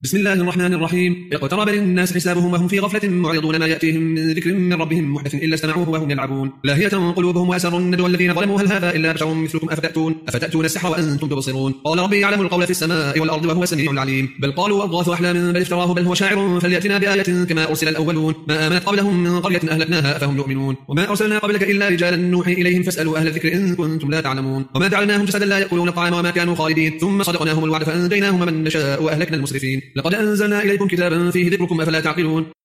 بسم الله الرحمن الرحيم. اقترب للناس حسابهم وهم في غفلة معرضون، ما يأتيهم من ذكر من ربهم محدث إلا استمعوه وهم يلعبون، لاهية قلوبهم وأسروا الندوى الذين ظلموا هل هذا إلا بشر مثلكم أفتأتون السحر وأنتم تبصرون. قال ربي يعلم القول في السماء والأرض وهو السميع العليم. بل قالوا أضغاث أحلام بل افتراه بل هو شاعر فليأتنا بآية كما أرسل الأولون. ما آمنت قبلهم من قرية أهلكناها أفهم يؤمنون. وما أرسلنا قبلك إلا رجالا نوحي إليهم فاسألوا أهل الذكر إن كنتم لا تعلمون. وما جعلناهم جسدا لا يأكلون الطعام وما كانوا خالدين ثم صدقناهم الوعد فأنجيناهم من نشاء وأهلكنا المسرفين. لقد أنزلنا إليكم كتابا فيه ذكركم أفلا تعقلون.